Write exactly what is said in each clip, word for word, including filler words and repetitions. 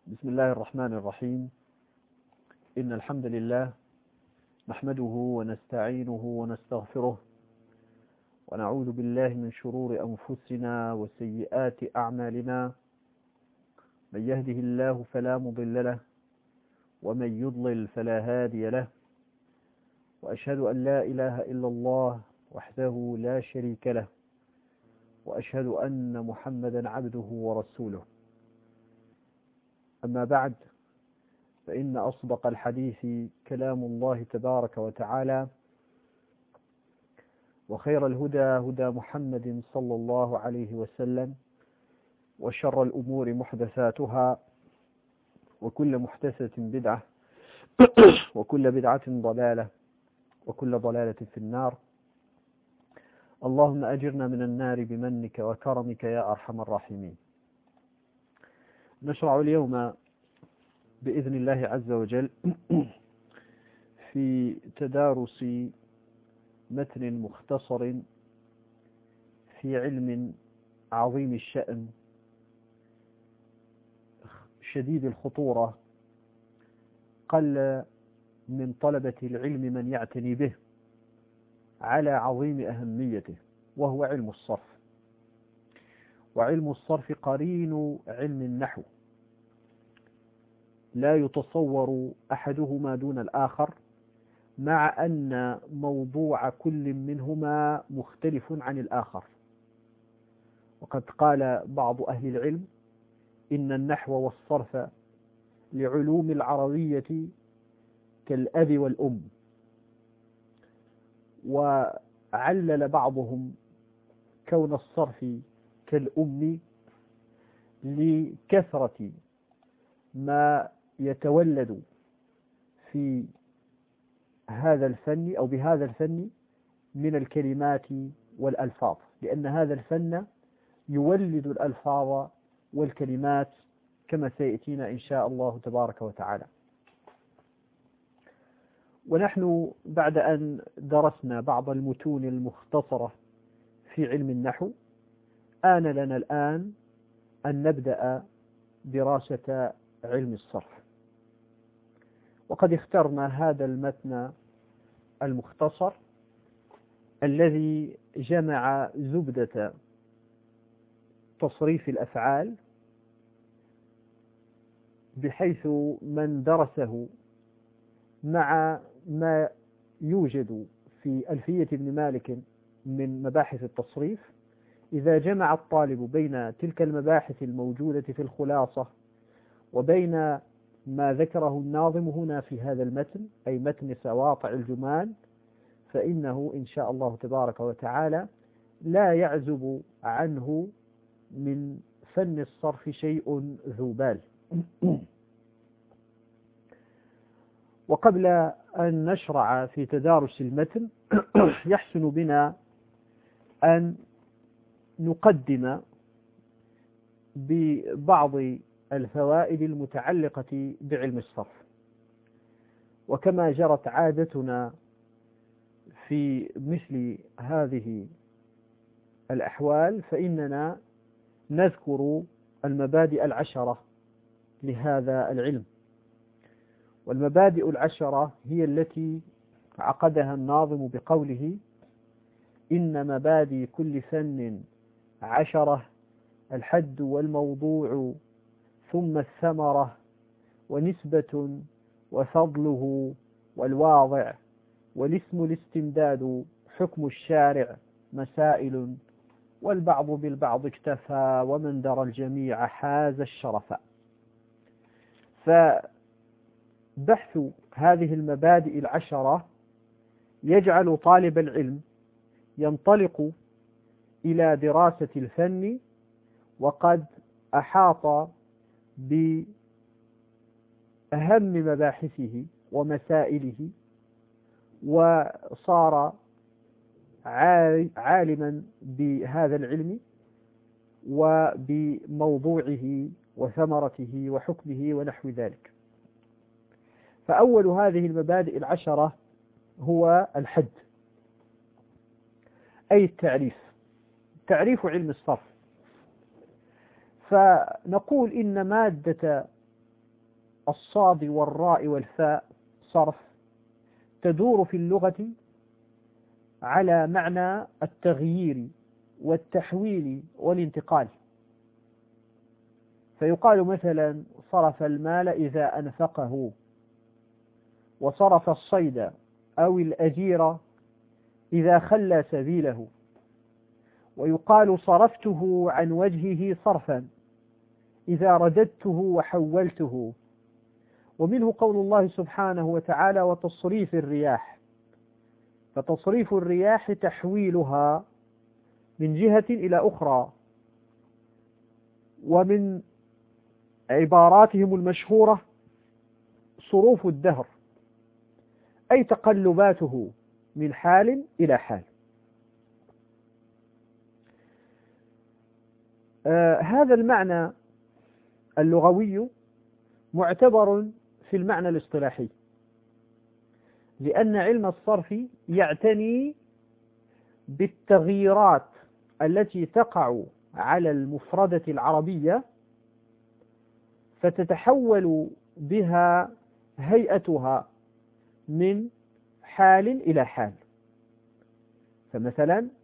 بسم الله الرحمن الرحيم. إن الحمد لله نحمده ونستعينه ونستغفره ونعوذ بالله من شرور أنفسنا وسيئات أعمالنا. من يهده الله فلا مضل له ومن يضلل فلا هادي له، وأشهد أن لا إله إلا الله وحده لا شريك له، وأشهد أن محمدا عبده ورسوله. أما بعد، فإن أصدق الحديث كلام الله تبارك وتعالى، وخير الهدى هدى محمد صلى الله عليه وسلم، وشر الأمور محدثاتها، وكل محدثة بدعة، وكل بدعة ضلالة، وكل ضلالة في النار. اللهم أجرنا من النار بمنك وكرمك يا أرحم الراحمين. نشرع اليوم بإذن الله عز وجل في تدارس متن مختصر في علم عظيم الشأن شديد الخطورة، قل من طلبة العلم من يعتني به على عظيم أهميته، وهو علم الصرف. وعلم الصرف قرين علم النحو، لا يتصور أحدهما دون الآخر، مع أن موضوع كل منهما مختلف عن الآخر. وقد قال بعض أهل العلم إن النحو والصرف لعلوم العربية كالأب والأم، وعلل بعضهم كون الصرف كالأم لكثرة ما يتولد في هذا الفن أو بهذا الفن من الكلمات والألفاظ، لأن هذا الفن يولد الألفاظ والكلمات كما سيأتينا إن شاء الله تبارك وتعالى. ونحن بعد أن درسنا بعض المتون المختصرة في علم النحو، آن لنا الآن أن نبدأ دراسة علم الصرف. وقد اخترنا هذا المتن المختصر الذي جمع زبدة تصريف الأفعال، بحيث من درسه مع ما يوجد في ألفية ابن مالك من مباحث التصريف، إذا جمع الطالب بين تلك المباحث الموجودة في الخلاصة وبين ما ذكره الناظم هنا في هذا المتن، أي متن سواطع الجمال، فإنه إن شاء الله تبارك وتعالى لا يعزب عنه من فن الصرف شيء ذو بال. وقبل أن نشرع في تدارس المتن يحسن بنا أن نقدم ببعض الفوائد المتعلقة بعلم الصرف. وكما جرت عادتنا في مثل هذه الأحوال، فإننا نذكر المبادئ العشرة لهذا العلم. والمبادئ العشرة هي التي عقدها الناظم بقوله: إن مبادئ كل فن عشرة، الحد والموضوع ثم الثمرة، ونسبة وفضله والواضع، والاسم الاستمداد، حكم الشارع، مسائل، والبعض بالبعض اكتفى، ومن درى الجميع حاز الشرف. فبحث هذه المبادئ العشرة يجعل طالب العلم ينطلق إلى دراسة الفن وقد أحاط بأهم مباحثه ومسائله، وصار عالما بهذا العلم وبموضوعه وثمرته وحكمه ونحو ذلك. فأول هذه المبادئ العشرة هو الحد، أي التعريف، تعريف علم الصرف. فنقول إن مادة الصاد والراء والفاء صرف تدور في اللغة على معنى التغيير والتحويل والانتقال. فيقال مثلا صرف المال إذا أنفقه، وصرف الصيد أو الأجير إذا خلى سبيله، ويقال صرفته عن وجهه صرفا إذا رددته وحولته. ومنه قول الله سبحانه وتعالى وتصريف الرياح، فتصريف الرياح تحويلها من جهة إلى أخرى. ومن عباراتهم المشهورة صروف الدهر، أي تقلباته من حال إلى حال. آه هذا المعنى اللغوي معتبر في المعنى الاصطلاحي، لأن علم الصرف يعتني بالتغييرات التي تقع على المفردة العربية فتتحول بها هيئتها من حال إلى حال. فمثلا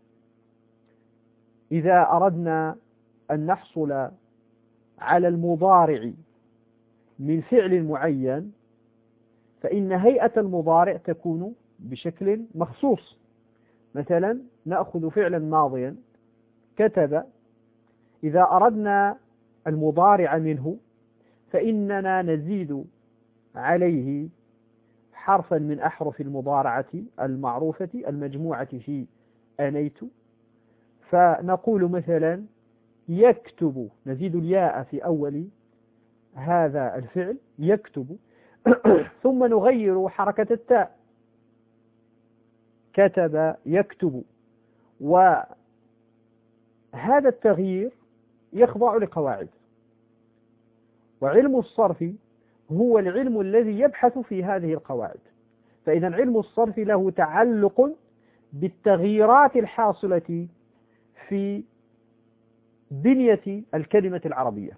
إذا أردنا أن نحصل على المضارع من فعل معين، فإن هيئة المضارع تكون بشكل مخصوص. مثلا نأخذ فعلا ماضيا كتب، إذا أردنا المضارع منه فإننا نزيد عليه حرفا من أحرف المضارعة المعروفة المجموعة في أنيت، فنقول مثلا يكتب، نزيد الياء في أول هذا الفعل يكتب، ثم نغير حركة التاء كتب يكتب. وهذا التغيير يخضع لقواعد، وعلم الصرف هو العلم الذي يبحث في هذه القواعد. فإذا علم الصرف له تعلق بالتغييرات الحاصلة في بنية الكلمة العربية.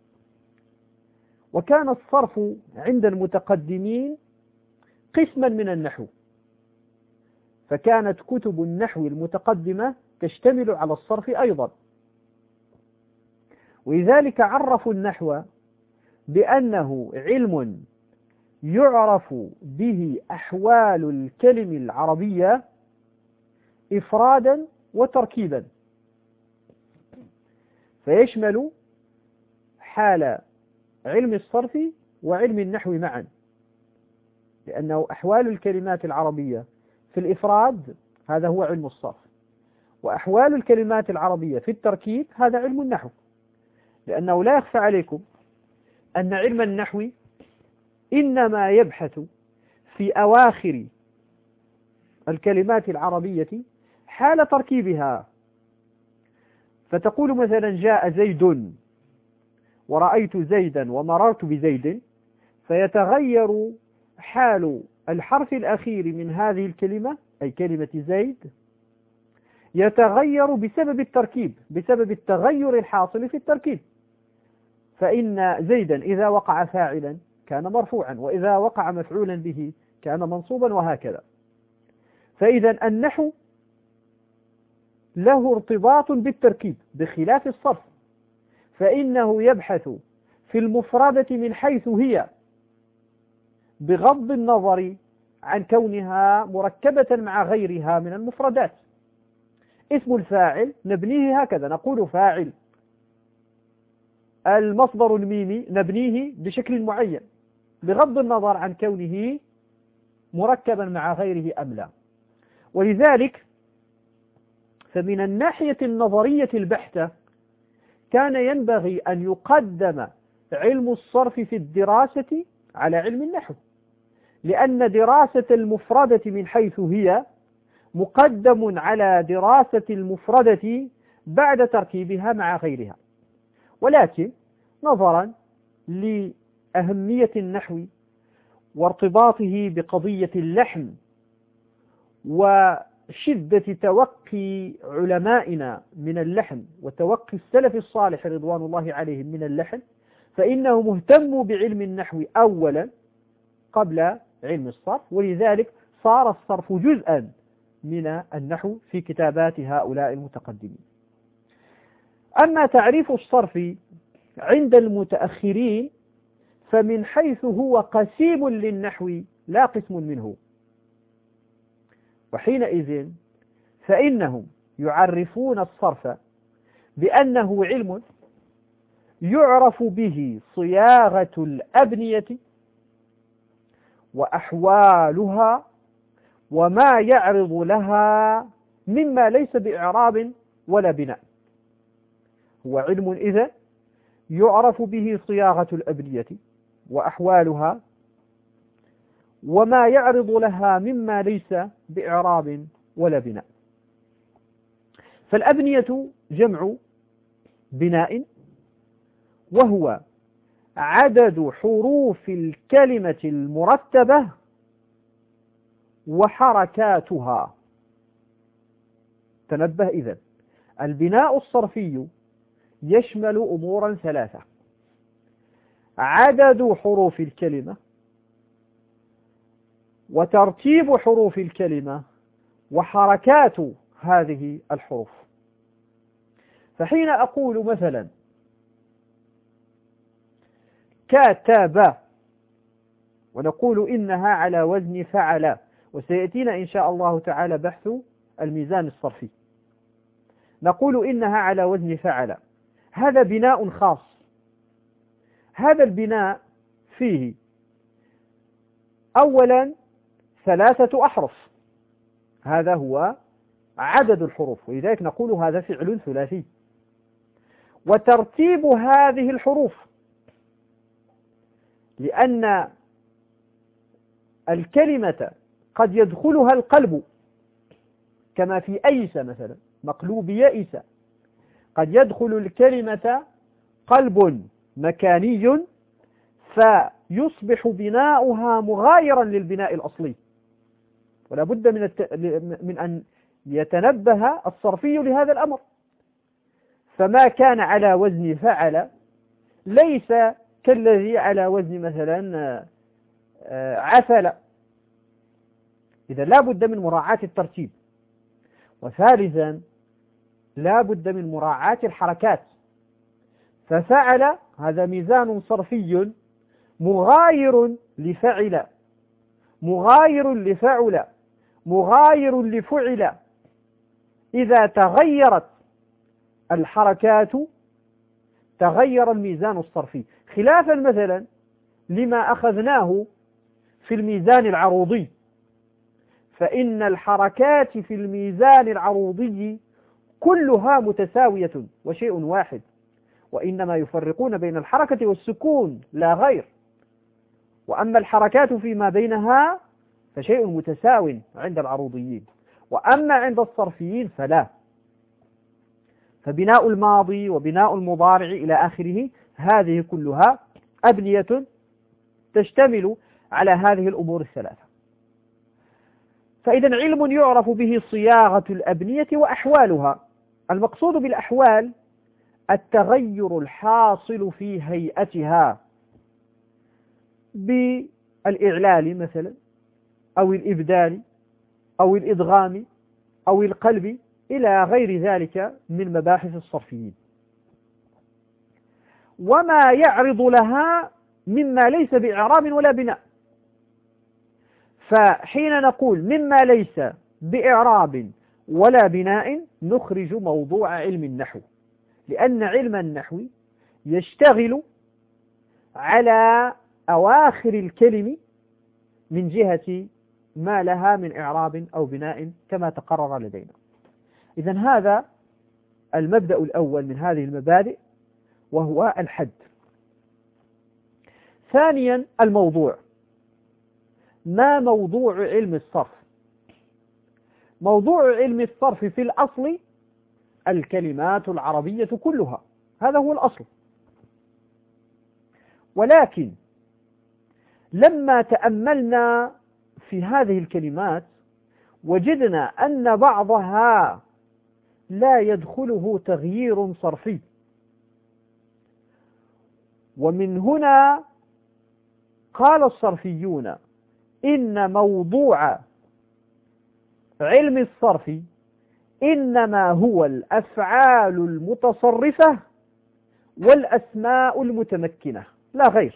وكان الصرف عند المتقدمين قسما من النحو، فكانت كتب النحو المتقدمة تشتمل على الصرف أيضا، ولذلك عرفوا النحو بأنه علم يعرف به أحوال الكلم العربية إفرادا وتركيبا، فيشمل حال علم الصرف وعلم النحو معا، لأنه أحوال الكلمات العربية في الإفراد هذا هو علم الصرف، وأحوال الكلمات العربية في التركيب هذا علم النحو. لأنه لا يخفى عليكم أن علم النحو إنما يبحث في أواخر الكلمات العربية حال تركيبها. فتقول مثلا جاء زيد ورأيت زيدا ومررت بزيد، فيتغير حال الحرف الأخير من هذه الكلمة أي كلمة زيد، يتغير بسبب التركيب، بسبب التغير الحاصل في التركيب. فإن زيدا إذا وقع فاعلا كان مرفوعا، وإذا وقع مفعولا به كان منصوبا، وهكذا. فإذا النحو له ارتباط بالتركيب بخلاف الصرف، فإنه يبحث في المفردة من حيث هي بغض النظر عن كونها مركبة مع غيرها من المفردات. اسم الفاعل نبنيه هكذا، نقول فاعل. المصدر الميمي نبنيه بشكل معين بغض النظر عن كونه مركبا مع غيره أم لا. ولذلك فمن الناحية النظرية البحتة كان ينبغي أن يقدم علم الصرف في الدراسة على علم النحو، لأن دراسة المفردة من حيث هي مقدم على دراسة المفردة بعد تركيبها مع غيرها. ولكن نظرا لأهمية النحو وارتباطه بقضية اللحن وشدة توقي علمائنا من اللحن وتوقي السلف الصالح رضوان الله عليهم من اللحن، فإنه مهتم بعلم النحو أولا قبل علم الصرف، ولذلك صار الصرف جزءا من النحو في كتابات هؤلاء المتقدمين. أما تعريف الصرف عند المتأخرين فمن حيث هو قسيم للنحو لا قسم منه، وحينئذ فإنهم يعرفون الصرف بأنه علم يعرف به صياغة الأبنية وأحوالها وما يعرض لها مما ليس بإعراب ولا بناء. هو علم إذا يعرف به صياغة الأبنية وأحوالها وما يعرض لها مما ليس بإعراب ولا بناء. فالأبنية جمع بناء، وهو عدد حروف الكلمة المرتبة وحركاتها. تنبه إذن، البناء الصرفي يشمل أمورا ثلاثة: عدد حروف الكلمة، وترتيب حروف الكلمة، وحركات هذه الحروف. فحين أقول مثلا كتب، ونقول إنها على وزن فعل، وسيأتينا إن شاء الله تعالى بحث الميزان الصرفي، نقول إنها على وزن فعل، هذا بناء خاص. هذا البناء فيه أولا ثلاثة أحرف، هذا هو عدد الحروف، ولذلك نقول هذا فعل ثلاثي. وترتيب هذه الحروف، لأن الكلمة قد يدخلها القلب، كما في أيس مثلا، مقلوب يئس، قد يدخل الكلمة قلب مكاني فيصبح بناؤها مغايرا للبناء الأصلي، ولا بد من, الت... من أن يتنبه الصرفي لهذا الأمر. فما كان على وزن فعل ليس كالذي على وزن مثلا عفل، إذا لا بد من مراعاة الترتيب. وثالثا لا بد من مراعاة الحركات، ففعل هذا ميزان صرفي مغاير لفعل، مغاير لفعل، مغاير لفعل. إذا تغيرت الحركات تغير الميزان الصرفي، خلافا مثلا لما أخذناه في الميزان العروضي، فإن الحركات في الميزان العروضي كلها متساوية وشيء واحد، وإنما يفرقون بين الحركة والسكون لا غير. وأما الحركات فيما بينها فشيء متساو عند العروضيين، وأما عند الصرفيين فلا. فبناء الماضي وبناء المضارع إلى آخره هذه كلها أبنية تشتمل على هذه الأمور الثلاثة. فإذا علم يعرف به صياغة الأبنية وأحوالها. المقصود بالأحوال التغير الحاصل في هيئتها بالإعلال مثلا، أو الإبدال، أو الإدغام، أو القلب، إلى غير ذلك من مباحث الصرفيين. وما يعرض لها مما ليس بإعراب ولا بناء. فحين نقول مما ليس بإعراب ولا بناء نخرج موضوع علم النحو، لأن علم النحو يشتغل على أواخر الكلم من جهة ما لها من إعراب أو بناء كما تقرر لدينا. إذن هذا المبدأ الأول من هذه المبادئ، وهو الحد. ثانيا الموضوع. ما موضوع علم الصرف؟ موضوع علم الصرف في الأصل الكلمات العربية كلها، هذا هو الأصل. ولكن لما تأملنا في هذه الكلمات وجدنا أن بعضها لا يدخله تغيير صرفي، ومن هنا قال الصرفيون إن موضوع علم الصرف إنما هو الأفعال المتصرفة والأسماء المتمكنة لا غير.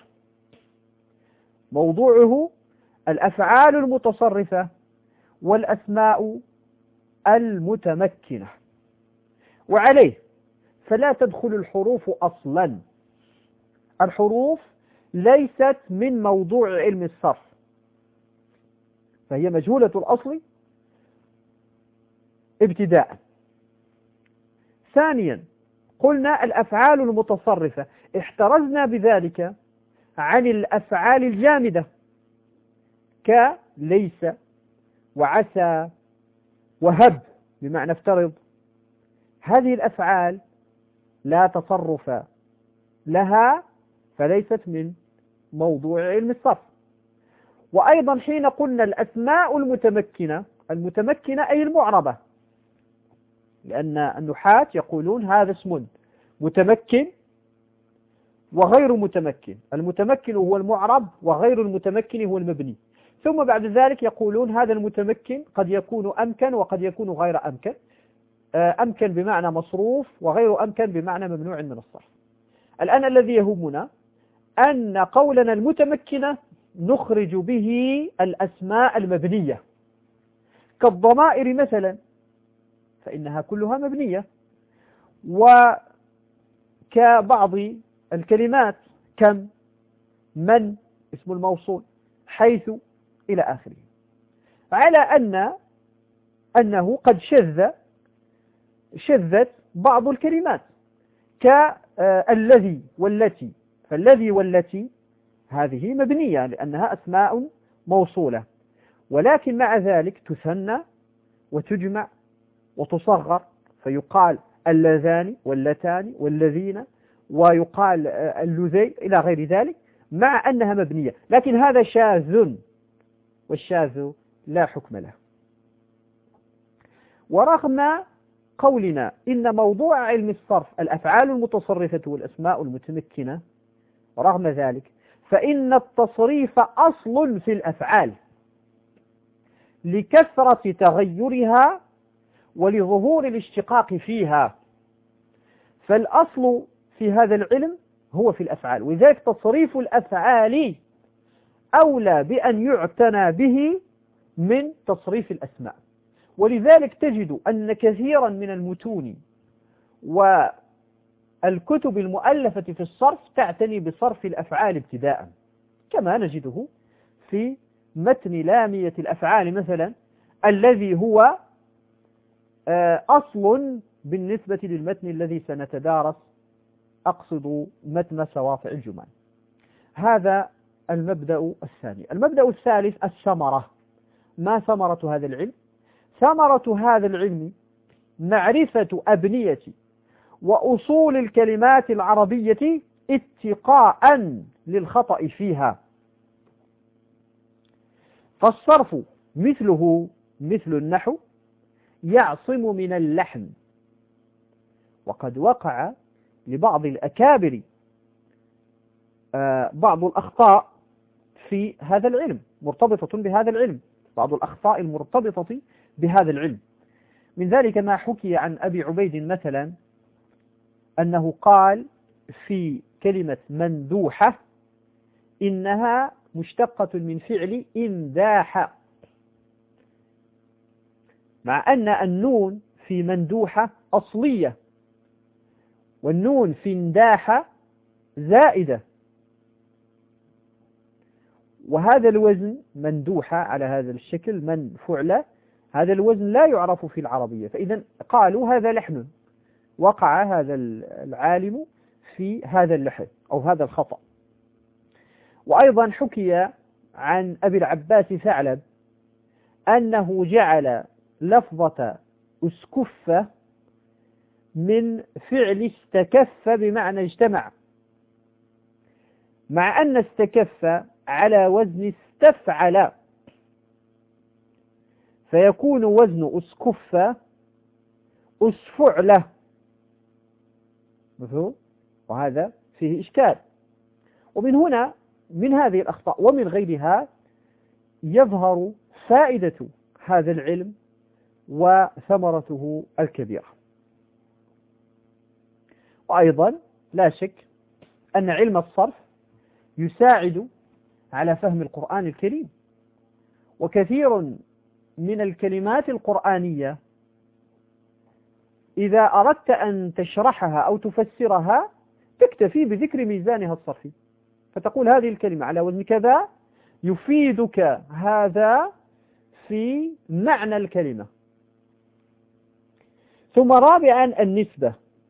موضوعه الأفعال المتصرفة والأسماء المتمكنة، وعليه فلا تدخل الحروف أصلا. الحروف ليست من موضوع علم الصرف، فهي مجهولة الأصل ابتداء. ثانيا قلنا الأفعال المتصرفة، احترزنا بذلك عن الأفعال الجامدة كليس وعسى وهب، بمعنى افترض. هذه الأفعال لا تصرف لها، فليست من موضوع علم الصرف. وأيضا حين قلنا الأسماء المتمكنة، المتمكنة أي المعربة، لأن النحاة يقولون هذا اسم متمكن وغير متمكن، المتمكن هو المعرب وغير المتمكن هو المبني. ثم بعد ذلك يقولون هذا المتمكن قد يكون أمكن وقد يكون غير أمكن، أمكن بمعنى مصروف وغير أمكن بمعنى ممنوع من الصرف. الآن الذي يهمنا أن قولنا المتمكنة نخرج به الأسماء المبنية كالضمائر مثلا، فإنها كلها مبنية، وكبعض الكلمات كم، من، اسم الموصول، حيث، إلى آخره. على أن أنه قد شذ شذت بعض الكلمات كالذي والتي، فالذي والتي هذه مبنية لأنها أسماء موصولة، ولكن مع ذلك تثنى وتجمع وتصغر، فيقال اللذان واللتان والذين، ويقال اللذين إلى غير ذلك، مع أنها مبنية. لكن هذا شاذ، والشاذ لا حكم له. ورغم قولنا إن موضوع علم الصرف الأفعال المتصرفة والأسماء المتمكنة، رغم ذلك فإن التصريف أصل في الأفعال لكثرة تغيرها ولظهور الاشتقاق فيها، فالأصل في هذا العلم هو في الأفعال، وذلك تصريف الأفعال أولى بأن يعتنى به من تصريف الأسماء. ولذلك تجد أن كثيرا من المتون والكتب المؤلفة في الصرف تعتني بصرف الأفعال ابتداء، كما نجده في متن لامية الأفعال مثلا، الذي هو أصل بالنسبة للمتن الذي سنتدارس، أقصد متن سواطع الجمال. هذا المبدأ الثاني. المبدأ الثالث الثمرة. ما ثمرة هذا العلم؟ ثمرة هذا العلم معرفة أبنية وأصول الكلمات العربية اتقاء للخطأ فيها. فالصرف مثله مثل النحو يعصم من اللحن، وقد وقع لبعض الأكابر بعض الأخطاء في هذا العلم مرتبطة بهذا العلم، بعض الأخطاء المرتبطة بهذا العلم. من ذلك ما حكي عن أبي عبيد مثلا أنه قال في كلمة مندوحة إنها مشتقة من فعل انداح، مع أن النون في مندوحة أصلية والنون في انداح زائدة، وهذا الوزن مندوحة على هذا الشكل من فعل، هذا الوزن لا يعرف في العربية، فإذا قالوا هذا لحن، وقع هذا العالم في هذا اللحن أو هذا الخطأ. وأيضا حكي عن أبي العباس ثعلب أنه جعل لفظة اسكف من فعل استكف بمعنى اجتمع، مع أن استكف على وزن استفعل، فيكون وزن اسكف اسفعله، مفهوم؟ وهذا فيه إشكال، ومن هنا من هذه الأخطاء ومن غيرها يظهر فائدة هذا العلم وثمرته الكبيرة. وأيضا لا شك أن علم الصرف يساعد على فهم القرآن الكريم، وكثير من الكلمات القرآنية إذا أردت أن تشرحها أو تفسرها تكتفي بذكر ميزانها الصرفي، فتقول هذه الكلمة على وزن كذا يفيدك هذا في معنى الكلمة. ثم رابعا النسبة،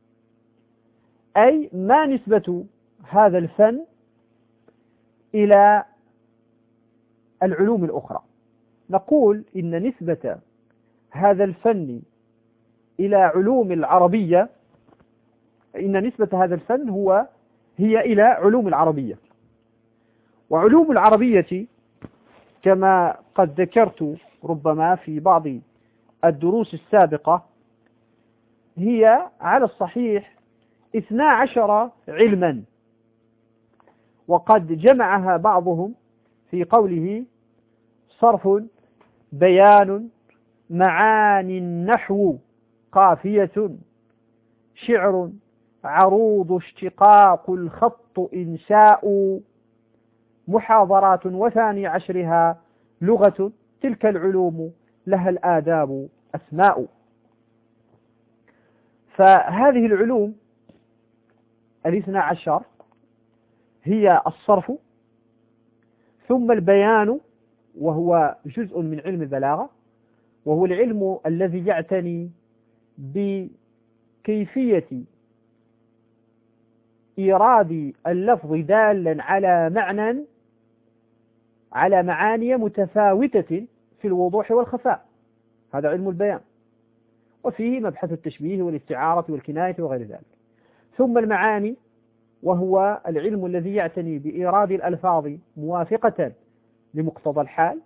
أي ما نسبة هذا الفن إلى العلوم الأخرى. نقول إن نسبة هذا الفن إلى علوم العربية، إن نسبة هذا الفن هو هي إلى علوم العربية. وعلوم العربية كما قد ذكرت ربما في بعض الدروس السابقة هي على الصحيح اثنا عشر علما، وقد جمعها بعضهم في قوله صرف، بيان، معاني النحو، قافية، شعر، عروض، اشتقاق، الخط، إنشاء، محاضرات، وثاني عشرها لغة، تلك العلوم لها الآداب أسماء. فهذه العلوم الاثنى عشر هي الصرف، ثم البيان وهو جزء من علم البلاغة، وهو العلم الذي يعتني بكيفية إيراد اللفظ دالا على معنى على معاني متفاوتة في الوضوح والخفاء، هذا علم البيان، وفيه مبحث التشبيه والاستعارة والكناية وغير ذلك. ثم المعاني وهو العلم الذي يعتني بإيراد الألفاظ موافقة لمقتضى الحال.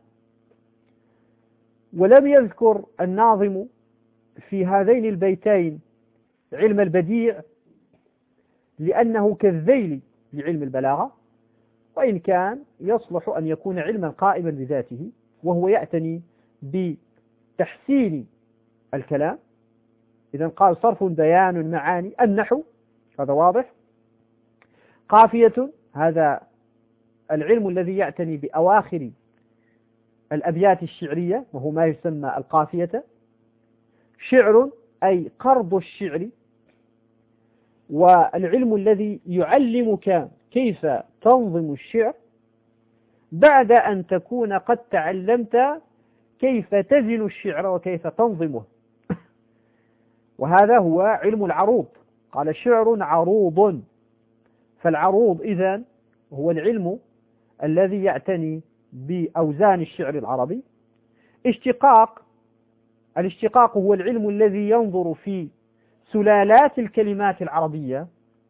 ولم يذكر الناظم في هذين البيتين علم البديع لأنه كالذيل لعلم البلاغة، وإن كان يصلح أن يكون علما قائما بذاته، وهو يعتني بتحسين الكلام. إذن قال صرف، بيان، معاني، النحو، هذا واضح. قافية، هذا العلم الذي يعتني بأواخر الأبيات الشعرية وهو ما يسمى القافية. شعر، أي قرض الشعر، والعلم الذي يعلمك كيف تنظم الشعر بعد أن تكون قد تعلمت كيف تزن الشعر وكيف تنظمه. وهذا هو علم العروض، قال شعر عروض. فالعروض إذن هو العلم الذي يعتني بأوزان الشعر العربي. اشتقاق، الاشتقاق هو العلم الذي ينظر في سلالات الكلمات العربية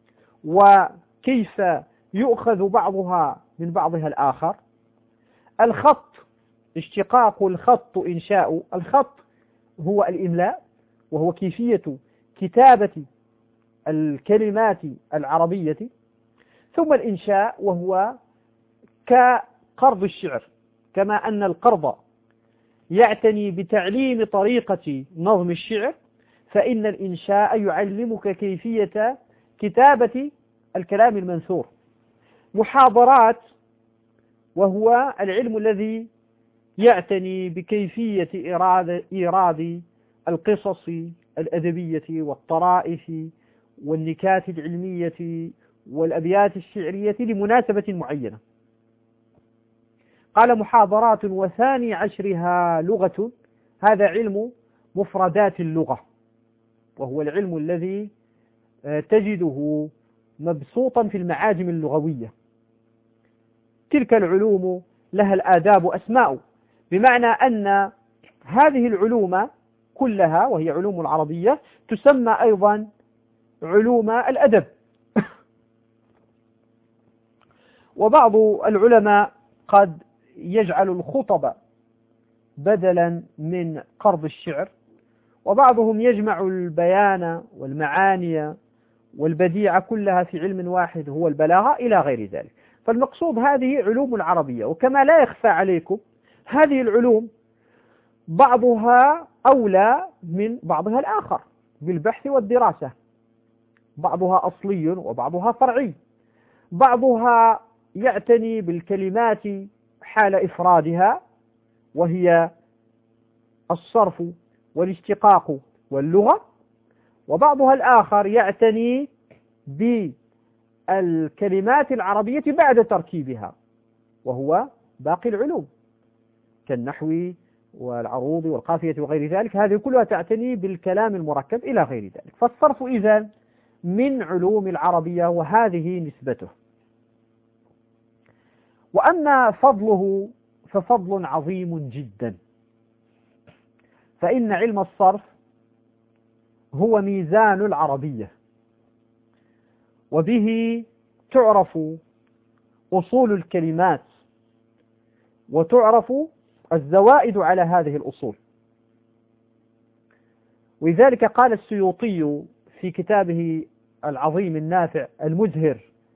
وكيف يؤخذ بعضها من بعضها الآخر. الخط، اشتقاق الخط إنشاء، الخط هو الإملاء وهو كيفية كتابة الكلمات العربية. ثم الإنشاء وهو كقرض الشعر، كما أن القرض يعتني بتعليم طريقة نظم الشعر، فإن الإنشاء يعلمك كيفية كتابة الكلام المنثور. محاضرات وهو العلم الذي يعتني بكيفية إيراد, إيراد القصص الأدبية والطرائف والنكات العلمية والأبيات الشعرية لمناسبة معينة. قال محاضرات وثاني عشرها لغة، هذا علم مفردات اللغة، وهو العلم الذي تجده مبسوطا في المعاجم اللغوية. تلك العلوم لها الآداب أسماء، بمعنى أن هذه العلوم كلها وهي علوم العربية تسمى أيضا علوم الأدب. وبعض العلماء قد يجعل الخطب بدلا من قرض الشعر، وبعضهم يجمع البيان والمعاني والبديع كلها في علم واحد هو البلاغة إلى غير ذلك. فالمقصود هذه علوم العربية. وكما لا يخفى عليكم هذه العلوم بعضها أولى من بعضها الآخر بالبحث والدراسة، بعضها أصلي وبعضها فرعي، بعضها يعتني بالكلمات حال إفرادها وهي الصرف والاشتقاق واللغة، وبعضها الآخر يعتني بالكلمات العربية بعد تركيبها وهو باقي العلوم كالنحو والعروض والقافية وغير ذلك، هذه كلها تعتني بالكلام المركب إلى غير ذلك. فالصرف إذن من علوم العربية وهذه نسبته. وأما فضله ففضل عظيم جدا، فإن علم الصرف هو ميزان العربية، وبه تعرف أصول الكلمات وتعرف الزوائد على هذه الأصول. ولذلك قال السيوطي في كتابه العظيم النافع المزهر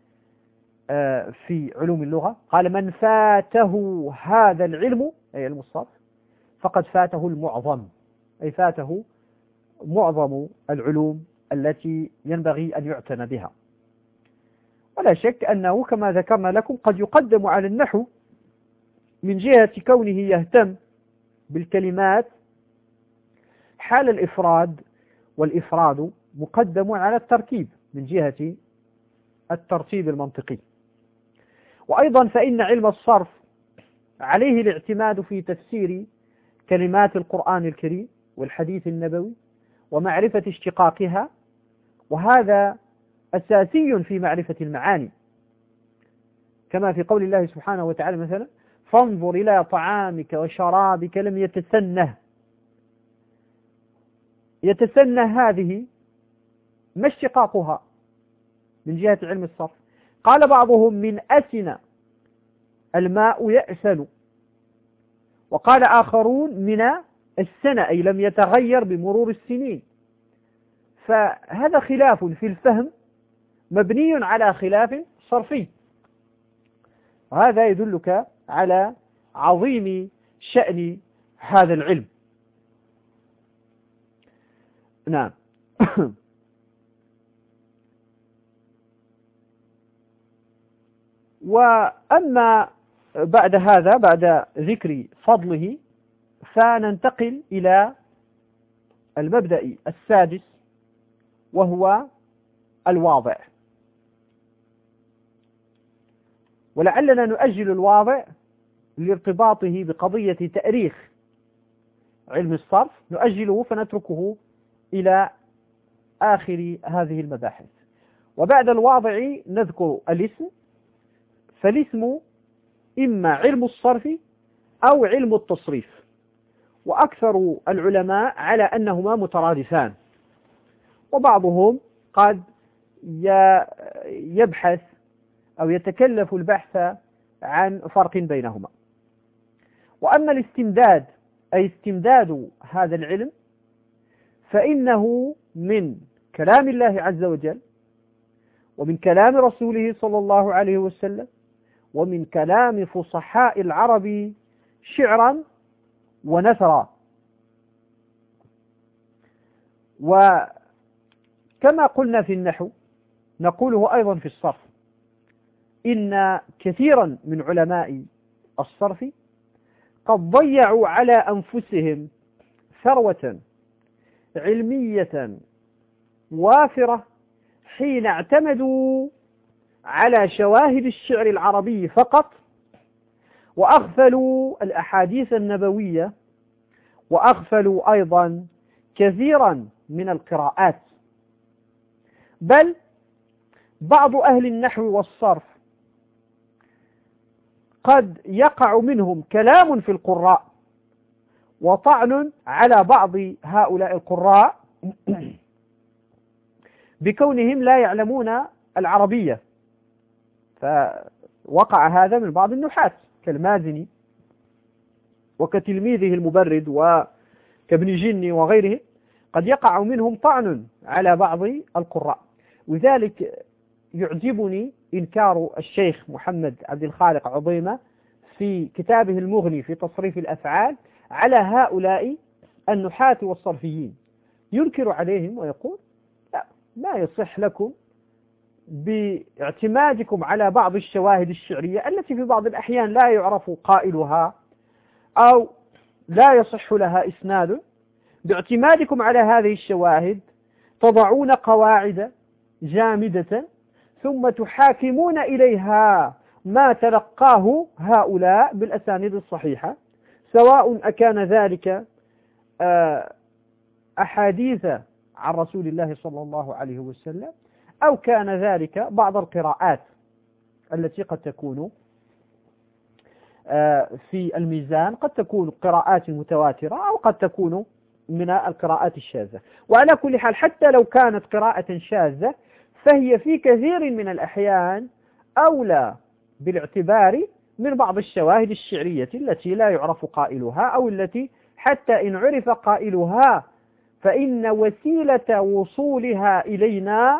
في علوم اللغة، قال: من فاته هذا العلم أي علم الصرف فقد فاته المعظم، أي فاته معظم العلوم التي ينبغي أن يعتنى بها. ولا شك أنه كما ذكرنا لكم قد يقدم على النحو من جهة كونه يهتم بالكلمات حال الإفراد، والإفراد مقدم على التركيب من جهة الترتيب المنطقي. وأيضا فإن علم الصرف عليه الاعتماد في تفسير كلمات القرآن الكريم والحديث النبوي ومعرفة اشتقاقها، وهذا أساسي في معرفة المعاني، كما في قول الله سبحانه وتعالى مثلا: فانظر إلى طعامك وشرابك لم يتسنه. يتسنه هذه ما اشتقاقها من جهة علم الصرف؟ قال بعضهم: من أسن الماء يأسن، وقال آخرون من السنة أي لم يتغير بمرور السنين. فهذا خلاف في الفهم مبني على خلاف صرفي، وهذا يدلك على عظيم شأن هذا العلم. نعم. وأما بعد هذا، بعد ذكر فضله، فننتقل إلى المبدأ السادس وهو الواضع. ولعلنا نؤجل الواضع لارتباطه بقضية تأريخ علم الصرف، نؤجله فنتركه إلى آخر هذه المباحث. وبعد الواضع نذكر الاسم، فالاسم إما علم الصرف أو علم التصريف، وأكثر العلماء على أنهما مترادفان، وبعضهم قد يبحث أو يتكلف البحث عن فرق بينهما. وأما الاستمداد أي استمداد هذا العلم فإنه من كلام الله عز وجل، ومن كلام رسوله صلى الله عليه وسلم، ومن كلام فصحاء العرب شعرا ونثرا. وكما قلنا في النحو نقوله أيضا في الصرف، إن كثيرا من علماء الصرف قد ضيعوا على أنفسهم ثروة علمية وافرة حين اعتمدوا على شواهد الشعر العربي فقط، وأغفلوا الأحاديث النبوية، وأغفلوا أيضا كثيرا من القراءات. بل بعض أهل النحو والصرف قد يقع منهم كلام في القراء وطعن على بعض هؤلاء القراء بكونهم لا يعلمون العربية، فوقع هذا من بعض النحاة كالمازني وكتلميذه المبرد وكابن جني وغيره، قد يقع منهم طعن على بعض القراء. وذلك يعجبني إنكار الشيخ محمد عبد الخالق عظيمة في كتابه المغني في تصريف الأفعال على هؤلاء النحاة والصرفيين، ينكر عليهم ويقول لا، ما يصح لكم باعتمادكم على بعض الشواهد الشعرية التي في بعض الأحيان لا يعرف قائلها أو لا يصح لها إسناد، باعتمادكم على هذه الشواهد تضعون قواعد جامدة ثم تحاكمون إليها ما تلقاه هؤلاء بالأسانيد الصحيحة، سواء أكان ذلك أحاديث عن رسول الله صلى الله عليه وسلم أو كان ذلك بعض القراءات التي قد تكون في الميزان، قد تكون قراءات متواترة أو قد تكون من القراءات الشاذة. وعلى كل حال حتى لو كانت قراءة شاذة فهي في كثير من الأحيان أولى بالاعتبار من بعض الشواهد الشعرية التي لا يعرف قائلها، أو التي حتى إن عرف قائلها فإن وسيلة وصولها إلينا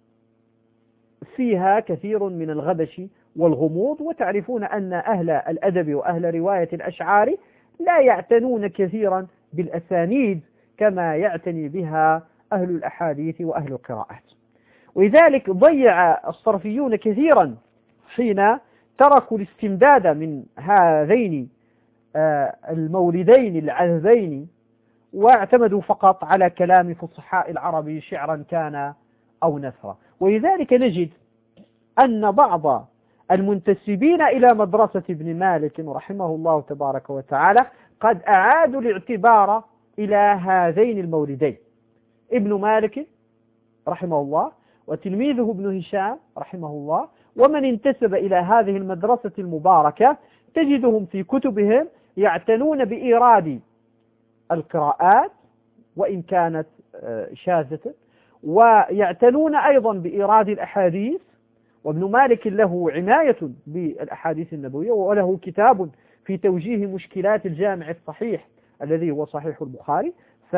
فيها كثير من الغبش والغموض. وتعرفون أن أهل الأدب وأهل رواية الأشعار لا يعتنون كثيرا بالأسانيد كما يعتني بها أهل الأحاديث وأهل القراءات. ولذلك ضيع الصرفيون كثيرا حين تركوا الاستمداد من هذين الموردين العذبين واعتمدوا فقط على كلام فصحاء العرب شعرا كان أو نثرا. ولذلك نجد أن بعض المنتسبين إلى مدرسة ابن مالك رحمه الله تبارك وتعالى قد أعادوا الاعتبار إلى هذين الموردين، ابن مالك رحمه الله وتلميذه ابن هشام رحمه الله، ومن انتسب إلى هذه المدرسة المباركة تجدهم في كتبهم يعتنون بإيراد القراءات وإن كانت شاذة، ويعتنون أيضا بإيراد الأحاديث. وابن مالك له عناية بالأحاديث النبوية وله كتاب في توجيه مشكلات الجامع الصحيح الذي هو صحيح البخاري،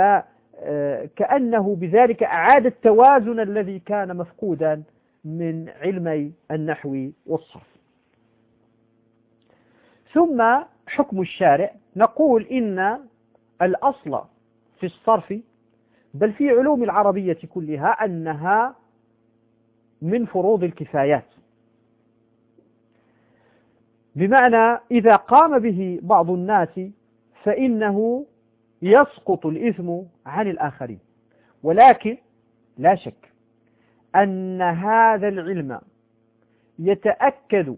فكأنه بذلك أعاد التوازن الذي كان مفقودا من علمي النحو والصرف. ثم حكم الشارع، نقول إن الأصل في الصرف بل في علوم العربية كلها أنها من فروض الكفايات، بمعنى إذا قام به بعض الناس فإنه يسقط الإثم عن الآخرين. ولكن لا شك أن هذا العلم يتأكد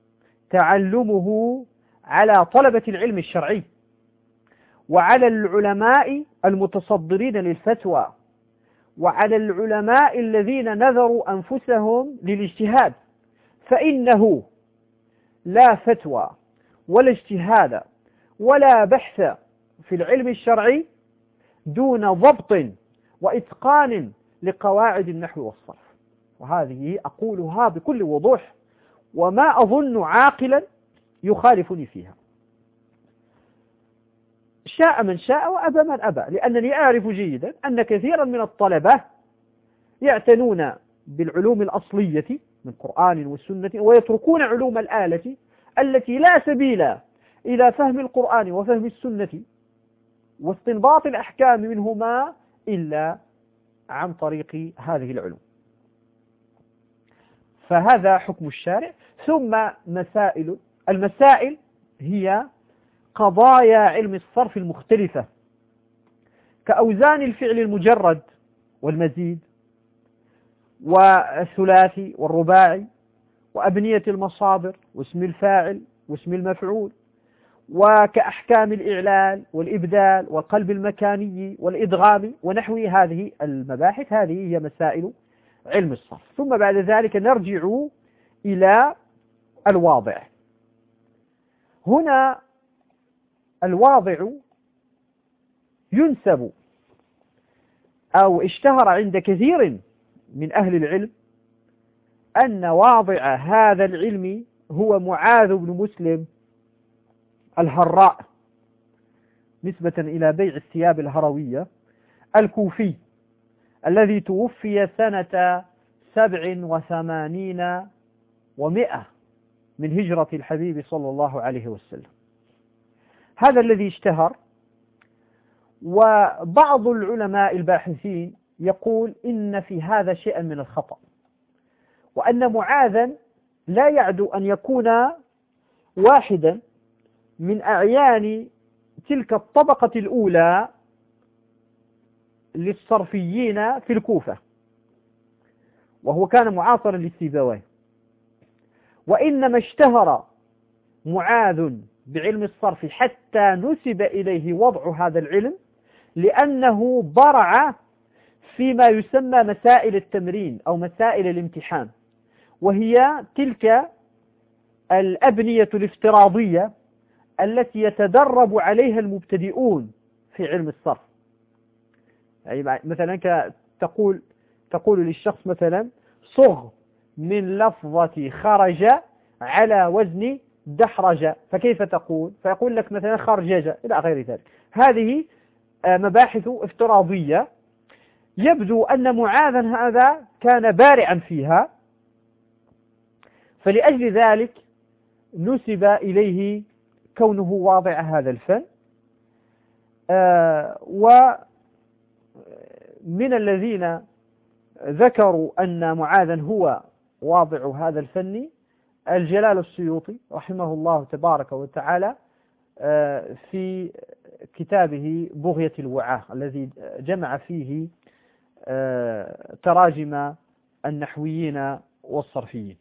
تعلمه على طلبة العلم الشرعي وعلى العلماء المتصدرين للفتوى وعلى العلماء الذين نذروا أنفسهم للاجتهاد، فإنه لا فتوى ولا اجتهاد ولا بحث في العلم الشرعي دون ضبط وإتقان لقواعد النحو والصرف. وهذه أقولها بكل وضوح وما أظن عاقلا يخالفني فيها، شاء من شاء وأبى من أبى، لأنني أعرف جيدا أن كثيرا من الطلبة يعتنون بالعلوم الأصلية من قرآن والسنة ويتركون علوم الآلة التي لا سبيل إلى فهم القرآن وفهم السنة واستنباط الأحكام منهما إلا عن طريق هذه العلوم. فهذا حكم الشارع. ثم مسائل، المسائل هي قضايا علم الصرف المختلفة كأوزان الفعل المجرد والمزيد والثلاثي والرباعي وأبنية المصادر واسم الفاعل واسم المفعول، وكأحكام الإعلال والإبدال والقلب المكاني والإدغام ونحو هذه المباحث. هذه هي مسائل علم الصرف. ثم بعد ذلك نرجع إلى الواضع. هنا الواضع ينسب أو اشتهر عند كثير من أهل العلم أن واضع هذا العلم هو معاذ بن مسلم الهراء نسبة إلى بيع الثياب الهروية الكوفي الذي توفي سنة سبع وثمانين ومئة من هجرة الحبيب صلى الله عليه وسلم. هذا الذي اشتهر. وبعض العلماء الباحثين يقول إن في هذا شيئا من الخطأ، وأن معاذا لا يعدو أن يكون واحدا من أعيان تلك الطبقة الأولى للصرفيين في الكوفة، وهو كان معاصرا للسيبويه. وإنما اشتهر معاذ بعلم الصرف حتى نسب إليه وضع هذا العلم لأنه برع فيما يسمى مسائل التمرين أو مسائل الامتحان، وهي تلك الأبنية الافتراضية التي يتدرب عليها المبتدئون في علم الصرف. يعني مثلا تقول تقول للشخص مثلا صغ من لفظة خرج على وزن دحرج، فكيف تقول؟ فيقول لك مثلا خرجج إلى غير ذلك. هذه مباحث افتراضية يبدو أن معاذا هذا كان بارعا فيها، فلأجل ذلك نسب إليه كونه واضع هذا الفن. ومن الذين ذكروا أن معاذا هو واضع هذا الفن الجلال السيوطي رحمه الله تبارك وتعالى في كتابه بغية الوعاة الذي جمع فيه تراجم النحويين والصرفيين،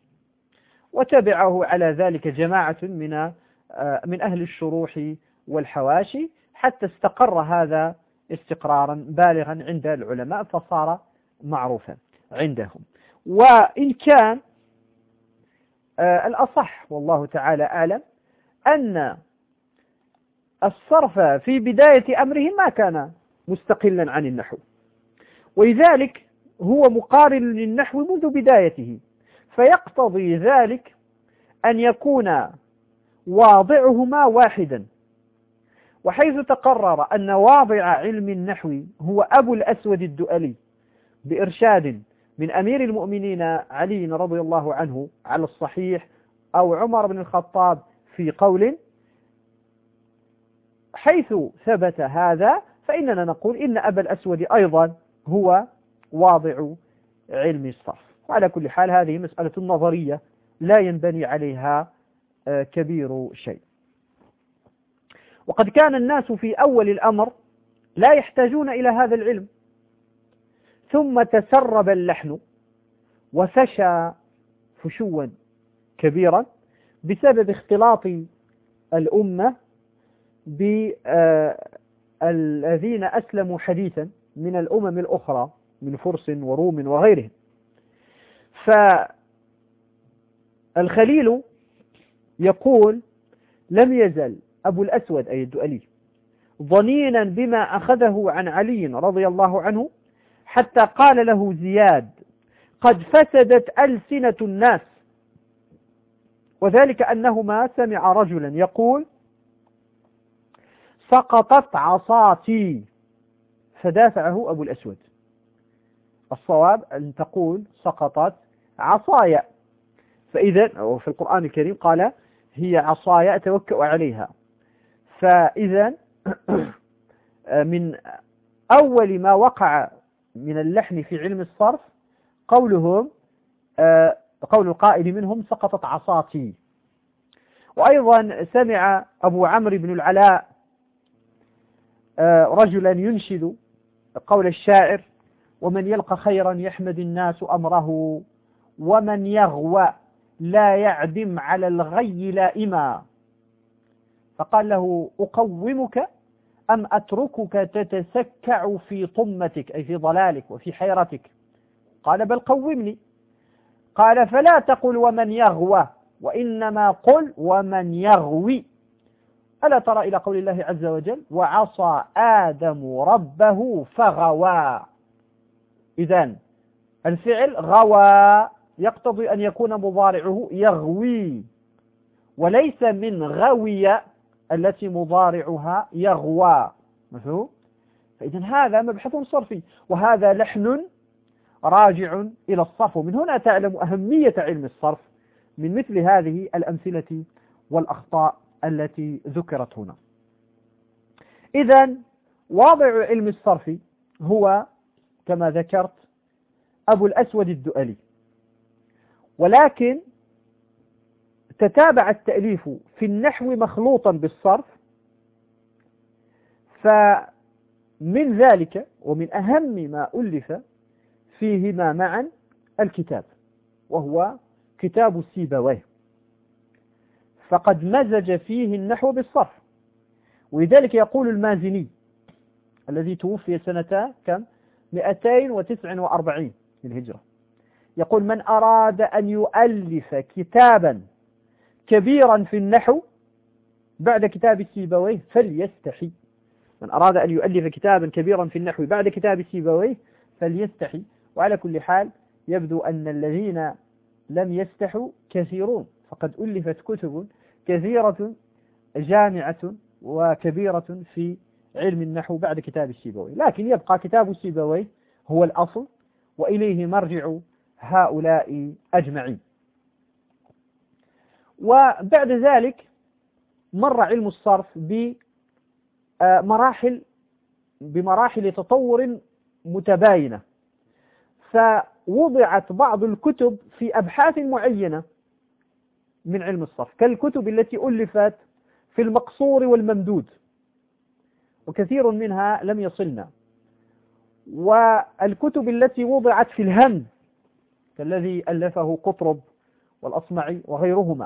وتبعه على ذلك جماعة من من أهل الشروح والحواشي حتى استقر هذا استقرارا بالغا عند العلماء فصار معروفا عندهم. وإن كان الأصح والله تعالى أعلم أن الصرف في بداية أمره ما كان مستقلا عن النحو، ولذلك هو مقارن للنحو منذ بدايته، فيقتضي ذلك أن يكون واضعهما واحدا. وحيث تقرر أن واضع علم النحو هو أبو الأسود الدؤلي بإرشاد من أمير المؤمنين علي رضي الله عنه على الصحيح، أو عمر بن الخطاب في قول، حيث ثبت هذا فإننا نقول إن أبا الأسود أيضا هو واضع علم الصرف. وعلى كل حال هذه مسألة نظرية لا ينبني عليها كبير شيء. وقد كان الناس في أول الأمر لا يحتاجون إلى هذا العلم، ثم تسرب اللحن وفشى فشوا كبيرا بسبب اختلاط الأمة بالذين أسلموا حديثا من الأمم الأخرى من فرس وروم وغيرهم. فالخليل يقول: لم يزل أبو الأسود أي الدؤلي ظنينا بما أخذه عن علي رضي الله عنه، حتى قال له زياد: قد فسدت ألسنة الناس. وذلك أنهما سمع رجلا يقول: سقطت عصاتي، فدافعه أبو الأسود. الصواب أن تقول سقطت عصايا، فإذا في القرآن الكريم قال: هي عصايا أتوكأ عليها. فإذا من أول ما وقع من اللحن في علم الصرف قولهم قول القائل منهم: سقطت عصاتي. وأيضا سمع أبو عمرو بن العلاء رجلا ينشد قول الشاعر: ومن يلقى خيرا يحمد الناس أمره، ومن يغوى لا يعدم على الغي لائما. فقال له: أقومك أم أتركك تتسكع في طمتك، أي في ضلالك وفي حيرتك؟ قال: بل قومني. قال: فلا تقل ومن يغوى، وإنما قل ومن يغوي. ألا ترى إلى قول الله عز وجل: وعصى آدم ربه فغوى. إذن الفعل غوى يقتضي أن يكون مضارعه يغوي، وليس من غوية التي مضارعها يغوى. مفهوم؟ فإذن هذا مبحث صرفي، وهذا لحن راجع إلى الصرف. ومن هنا تعلم أهمية علم الصرف من مثل هذه الأمثلة والأخطاء التي ذكرت هنا. إذن واضع علم الصرف هو كما ذكرت أبو الأسود الدؤلي، ولكن تتابع التأليف في النحو مخلوطا بالصرف، فمن ذلك ومن أهم ما ألف فيهما معا الكتاب، وهو كتاب سيبويه، فقد مزج فيه النحو بالصرف. ولذلك يقول المازني الذي توفي سنة كم مئتين وتسع وأربعين للهجرة، يقول: من أراد أن يؤلف كتابا كبيرا في النحو بعد كتاب سيبويه فليستحي. من أراد أن يؤلف كتابا كبيرا في النحو بعد كتاب سيبويه فليستحي. وعلى كل حال يبدو أن الذين لم يستحوا كثيرون، فقد ألفت كتب كثيرة جامعة وكبيرة في علم النحو بعد كتاب السيبويه، لكن يبقى كتاب السيبويه هو الأصل، وإليه مرجع هؤلاء أجمعين. وبعد ذلك مر علم الصرف بمراحل بمراحل تطور متباينة، فوضعت بعض الكتب في أبحاث معينة من علم الصرف، كالكتب التي ألفت في المقصور والممدود، وكثير منها لم يصلنا، والكتب التي وضعت في الهم كالذي ألفه قطرب والأصمعي وغيرهما.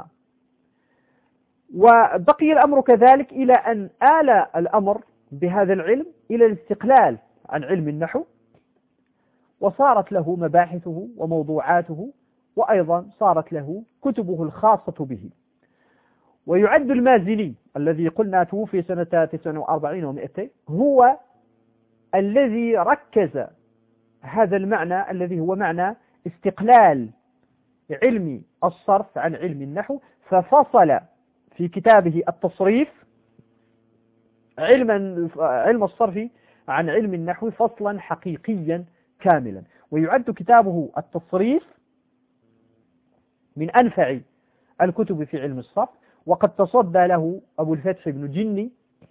وبقي الأمر كذلك إلى أن آل الأمر بهذا العلم إلى الاستقلال عن علم النحو، وصارت له مباحثه وموضوعاته، وأيضا صارت له كتبه الخاصة به. ويعد المازني الذي قلنا توفي سنة تسع وأربعين ومئتين هو الذي ركز هذا المعنى الذي هو معنى استقلال علم الصرف عن علم النحو، ففصل في كتابه التصريف علما علم الصرف عن علم النحو فصلا حقيقيا كاملا. ويعد كتابه التصريف من أنفع الكتب في علم الصرف، وقد تصدى له أبو الفتح بن جني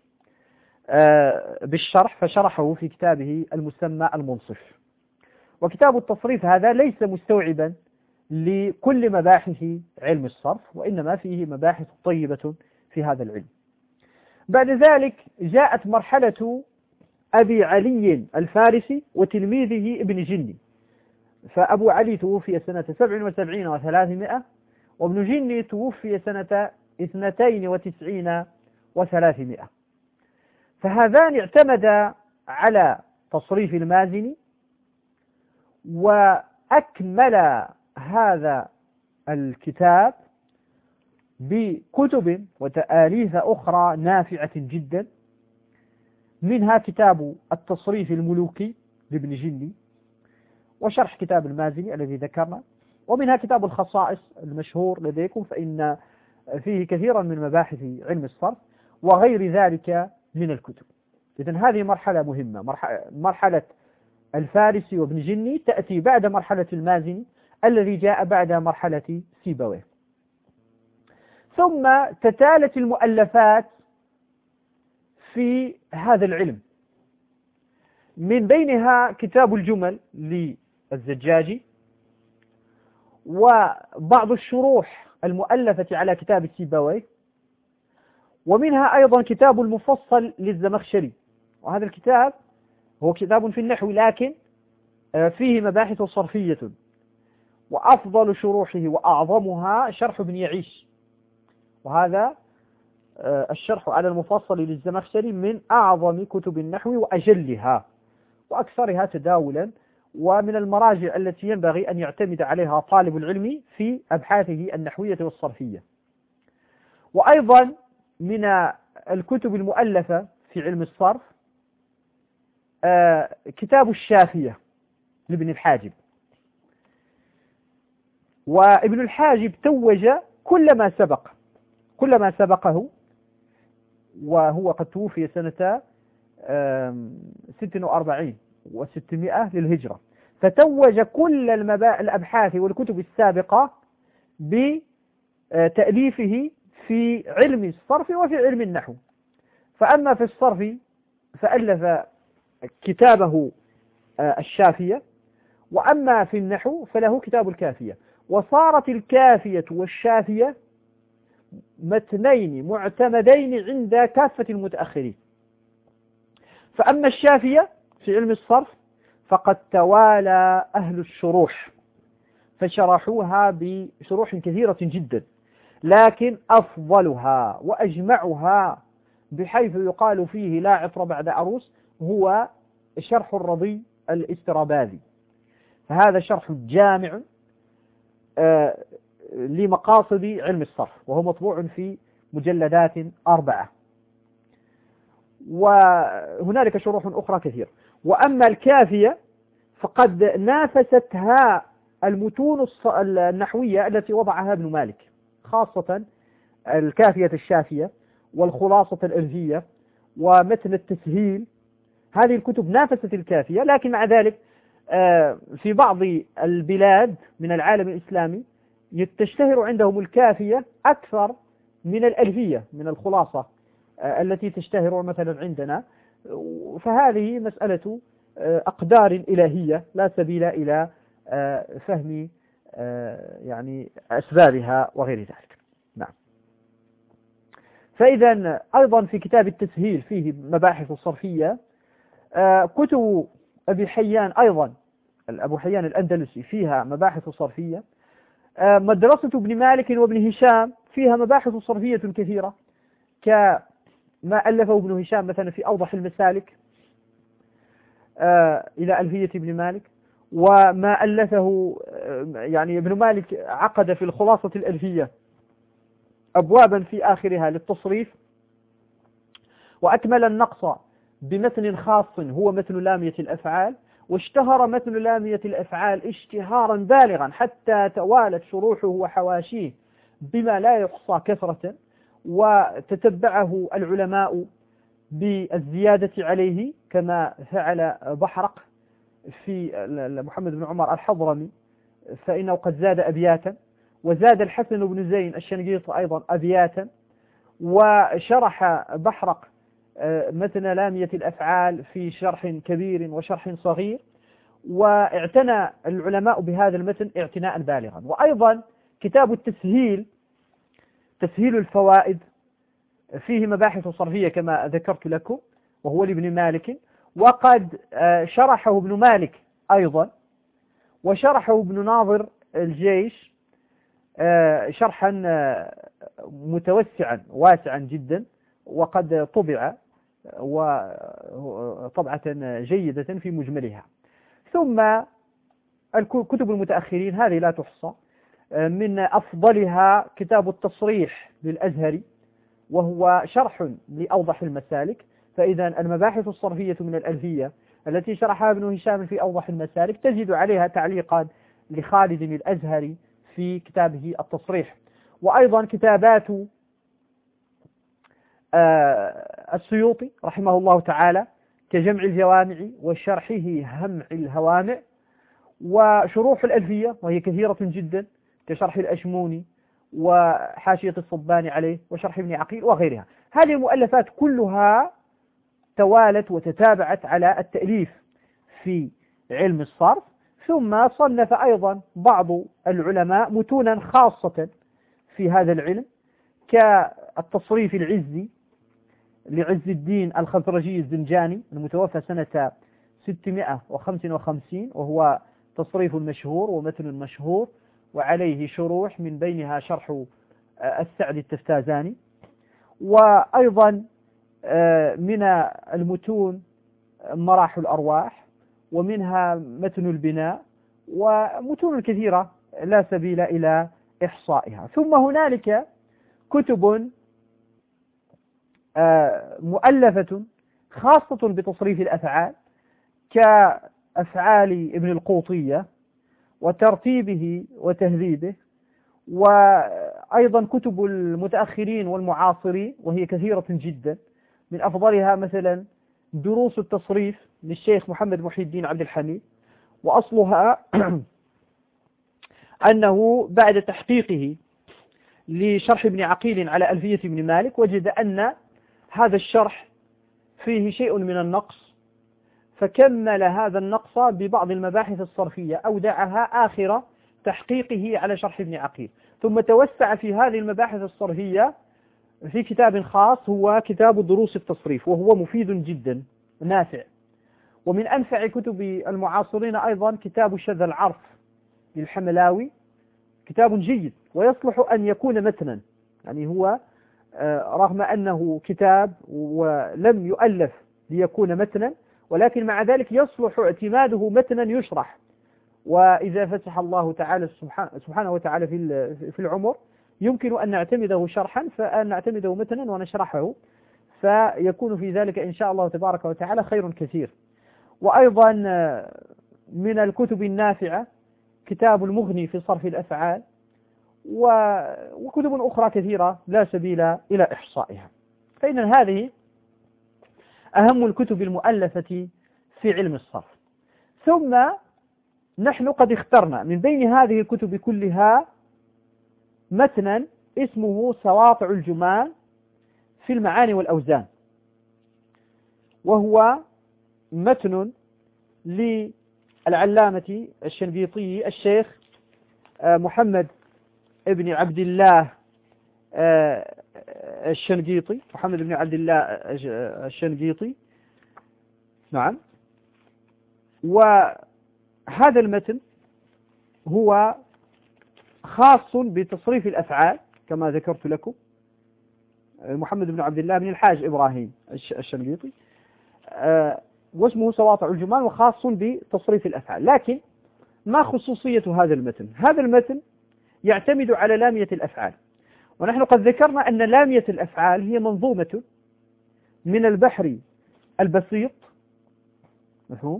بالشرح، فشرحه في كتابه المسمى المنصف. وكتاب التصريف هذا ليس مستوعبا لكل مباحث علم الصرف، وإنما فيه مباحث طيبة في هذا العلم. بعد ذلك جاءت مرحلة أبي علي الفارسي وتلميذه ابن جني، فأبو علي توفي سنة سبع وسبعين وثلاثمائة، وابن جني توفي سنة اثنتين وتسعين وثلاثمائة. فهذان اعتمدا على تصريف المازني، وأكمل هذا الكتاب بكتب وتآليف أخرى نافعة جدا، منها كتاب التصريف الملوكي لابن جني، وشرح كتاب المازني الذي ذكرنا، ومنها كتاب الخصائص المشهور لديكم، فإن فيه كثيرا من مباحث علم الصرف وغير ذلك من الكتب. إذن هذه مرحلة مهمة، مرحلة الفارسي وابن جني تأتي بعد مرحلة المازني الذي جاء بعد مرحلة سيبويه. ثم تتالت المؤلفات في هذا العلم، من بينها كتاب الجمل للزجاجي، وبعض الشروح المؤلفة على كتاب سيبويه، ومنها أيضا كتاب المفصل للزمخشري. وهذا الكتاب هو كتاب في النحو لكن فيه مباحث صرفية، وأفضل شروحه وأعظمها شرح ابن يعيش، وهذا الشرح على المفصل للزمخشري من أعظم كتب النحو وأجلها وأكثرها تداولا، ومن المراجع التي ينبغي أن يعتمد عليها طالب العلم في أبحاثه النحوية والصرفية. وأيضا من الكتب المؤلفة في علم الصرف كتاب الشافية لابن الحاجب. وابن الحاجب توج كل ما سبق كل ما سبقه، وهو قد توفي سنة ست وأربعين وستمائة للهجرة، فتوج كل المبا... الأبحاث والكتب السابقة بتأليفه في علم الصرف وفي علم النحو. فأما في الصرف فألف كتابه الشافية، وأما في النحو فله كتاب الكافية. وصارت الكافية والشافية متنين معتمدين عند كافة المتأخرين. فأما الشافية في علم الصرف فقد توالى أهل الشروح فشرحوها بشروح كثيرة جدا، لكن أفضلها وأجمعها بحيث يقال فيه لا عطر بعد عروس هو شرح الرضي الاستراباذي. فهذا شرح جامع آه لمقاصد علم الصرف، وهو مطبوع في مجلدات أربعة، وهنالك شروح أخرى كثيرة. وأما الكافية فقد نافستها المتون النحوية التي وضعها ابن مالك، خاصة الكافية الشافية والخلاصة الألفية ومتن التسهيل. هذه الكتب نافست الكافية، لكن مع ذلك في بعض البلاد من العالم الإسلامي تشتهر عندهم الكافية أكثر من الألفية، من الخلاصة التي تشتهر مثلا عندنا. فهذه مسألة أقدار إلهية لا سبيل إلى فهم يعني أسبابها وغير ذلك. نعم. فإذا أيضا في كتاب التسهيل فيه مباحث صرفية. كتب أبي حيان أيضا، أبو حيان الأندلسي، فيها مباحث صرفية. مدرسة ابن مالك وابن هشام فيها مباحث صرفية كثيرة، كما ألفه ابن هشام مثلا في أوضح المسالك إلى ألفية ابن مالك، وما ألفه يعني ابن مالك عقد في الخلاصة الألفية أبوابا في آخرها للتصريف، وأكمل النقص بمتن خاص هو متن لامية الأفعال. واشتهر متن لامية الأفعال اشتهارا بالغا حتى توالت شروحه وحواشيه بما لا يحصى كثرة، وتتبعه العلماء بالزيادة عليه كما فعل بحرق في محمد بن عمر الحضرمي، فإنه قد زاد أبياتا، وزاد الحسن بن زين الشنقيط أيضا أبياتا. وشرح بحرق متن لامية الأفعال في شرح كبير وشرح صغير، واعتنى العلماء بهذا المتن اعتناء بالغا. وأيضا كتاب التسهيل، تسهيل الفوائد، فيه مباحث صرفية كما ذكرت لكم، وهو لابن مالك، وقد شرحه ابن مالك أيضا، وشرحه ابن ناظر الجيش شرحا متوسعا واسعا جدا، وقد طبع وطبعة جيدة في مجملها. ثم الكتب المتأخرين هذه لا تحصى، من أفضلها كتاب التصريح للأزهري، وهو شرح لأوضح المسالك. فإذا المباحث الصرفية من الألفية التي شرحها ابن هشام في أوضح المسالك تجد عليها تعليقا لخالد الأزهري في كتابه التصريح. وأيضا كتابات السيوطي رحمه الله تعالى كجمع الجوامع وشرحه همع الهوامع، وشروح الألفية وهي كثيرة جدا كشرح الأشموني وحاشية الصباني عليه وشرح ابن عقيل وغيرها. هذه المؤلفات كلها توالت وتتابعت على التأليف في علم الصرف. ثم صنف أيضا بعض العلماء متونا خاصة في هذا العلم كالتصريف العزي لعز الدين الخزرجي الزنجاني المتوفى سنة ستمائة وخمسة وخمسين، وهو تصريف مشهور ومتن مشهور وعليه شروح، من بينها شرح السعدي التفتازاني. وأيضا من المتون مراح الأرواح، ومنها متن البناء، ومتون كثيرة لا سبيل إلى إحصائها. ثم هنالك كتب مؤلفة خاصة بتصريف الأفعال كأفعال ابن القوطية وترتيبه وتهذيبه، وأيضا كتب المتأخرين والمعاصرين وهي كثيرة جدا. من أفضلها مثلا دروس التصريف للشيخ محمد محي الدين عبد الحميد، وأصلها أنه بعد تحقيقه لشرح ابن عقيل على ألفية ابن مالك وجد أن هذا الشرح فيه شيء من النقص، فكمل هذا النقص ببعض المباحث الصرفية أودعها آخر تحقيقه على شرح ابن عقيل، ثم توسع في هذه المباحث الصرفية في كتاب خاص هو كتاب دروس التصريف، وهو مفيد جدا نافع. ومن أنفع كتب المعاصرين أيضا كتاب شذ العرف للحملاوي، كتاب جيد ويصلح أن يكون متنا، يعني هو رغم أنه كتاب ولم يؤلف ليكون متنا، ولكن مع ذلك يصلح اعتماده متنا يشرح. وإذا فتح الله تعالى سبحانه وتعالى في العمر يمكن أن نعتمده شرحا، فأن نعتمده متنا ونشرحه، فيكون في ذلك إن شاء الله تبارك وتعالى خير كثير. وأيضا من الكتب النافعة كتاب المغني في صرف الأفعال، وكتب أخرى كثيرة لا سبيل إلى إحصائها. فإن هذه أهم الكتب المؤلفة في علم الصرف. ثم نحن قد اخترنا من بين هذه الكتب كلها متنا اسمه سواطع الجمال في المعاني والأوزان، وهو متن للعلامة الشنقيطي الشيخ محمد ابن عبد الله الشنقيطي محمد بن عبد الله الشنقيطي. نعم. وهذا المتن هو خاص بتصريف الأفعال كما ذكرت لكم، محمد بن عبد الله بن الحاج إبراهيم الشنقيطي، واسمه سواطع الجمال، وخاص بتصريف الأفعال. لكن ما خصوصية هذا المتن؟ هذا المتن يعتمد على لامية الأفعال، ونحن قد ذكرنا أن لامية الأفعال هي منظومة من البحر البسيط، مفهوم،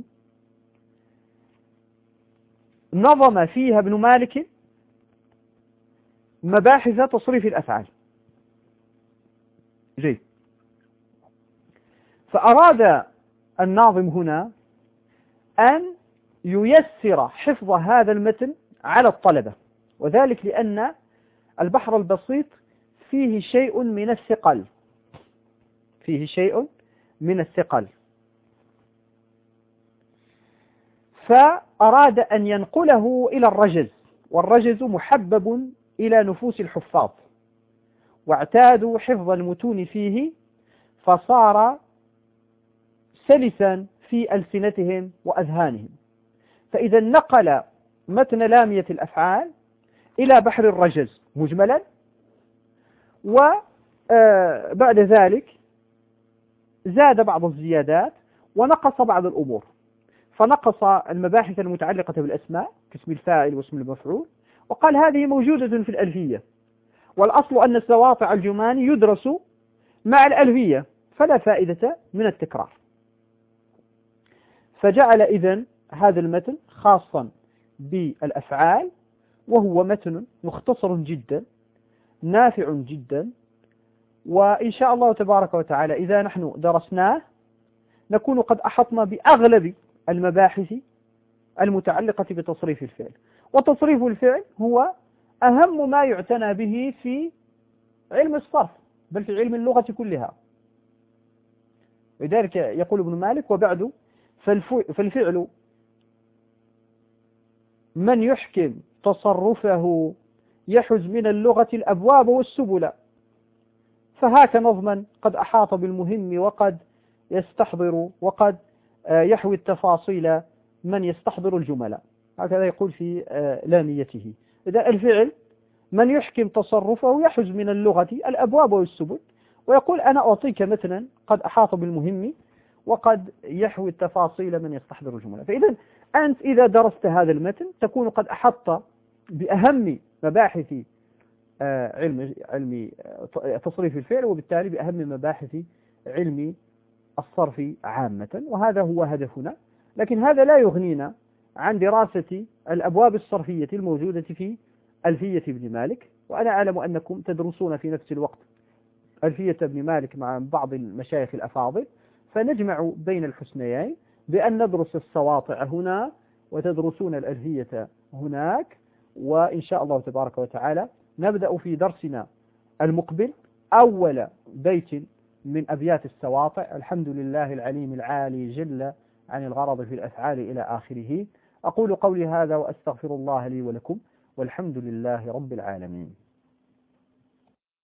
نظم فيها ابن مالك مباحث تصريف الأفعال. جيد. فأراد الناظم هنا أن ييسر حفظ هذا المتن على الطلبة، وذلك لأن البحر البسيط فيه شيء من الثقل فيه شيء من الثقل فأراد أن ينقله إلى الرجز، والرجز محبب إلى نفوس الحفاظ، واعتادوا حفظ المتون فيه، فصار سلسا في ألسنتهم وأذهانهم. فإذا نقل متن لامية الأفعال إلى بحر الرجز مجملا، وبعد ذلك زاد بعض الزيادات ونقص بعض الأمور، فنقص المباحث المتعلقة بالأسماء كاسم الفاعل واسم المفعول، وقال هذه موجودة في الألفية، والأصل أن السواطع الجمال يدرس مع الألفية، فلا فائدة من التكرار. فجعل إذن هذا المتن خاصا بالأفعال، وهو متن مختصر جدا نافع جدا، وإن شاء الله تبارك وتعالى إذا نحن درسناه نكون قد أحطنا بأغلب المباحث المتعلقة بتصريف الفعل. وتصريف الفعل هو أهم ما يعتنى به في علم الصرف، بل في علم اللغة كلها. لذلك يقول ابن مالك: وبعد فالفعل من يحكم تصرفه يحز من اللغة الأبواب والسبل، فهاك نظما قد أحاط بالمهم وقد يستحضر وقد يحوي التفاصيل من يستحضر الجمل. هكذا يقول في لاميته. إذا الفعل من يحكم تصرفه يحز من اللغة الأبواب والسبل، ويقول أنا أعطيك متنا قد أحاط بالمهم وقد يحوي التفاصيل من يستحضر الجمل. فإذا أنت إذا درست هذا المتن تكون قد أحطت بأهم مباحث علم علم تصريف الفعل، وبالتالي بأهم مباحث علم الصرف عامة، وهذا هو هدفنا. لكن هذا لا يغنينا عن دراسة الأبواب الصرفية الموجودة في ألفية ابن مالك، وأنا أعلم أنكم تدرسون في نفس الوقت ألفية ابن مالك مع بعض المشايخ الأفاضل، فنجمع بين الحسنيين بأن ندرس السواطع هنا وتدرسون الألفية هناك. وإن شاء الله تبارك وتعالى نبدأ في درسنا المقبل أول بيت من أبيات السواطع: الحمد لله العليم العالي جل عن الغرض في الأفعال إلى آخره. أقول قولي هذا وأستغفر الله لي ولكم، والحمد لله رب العالمين.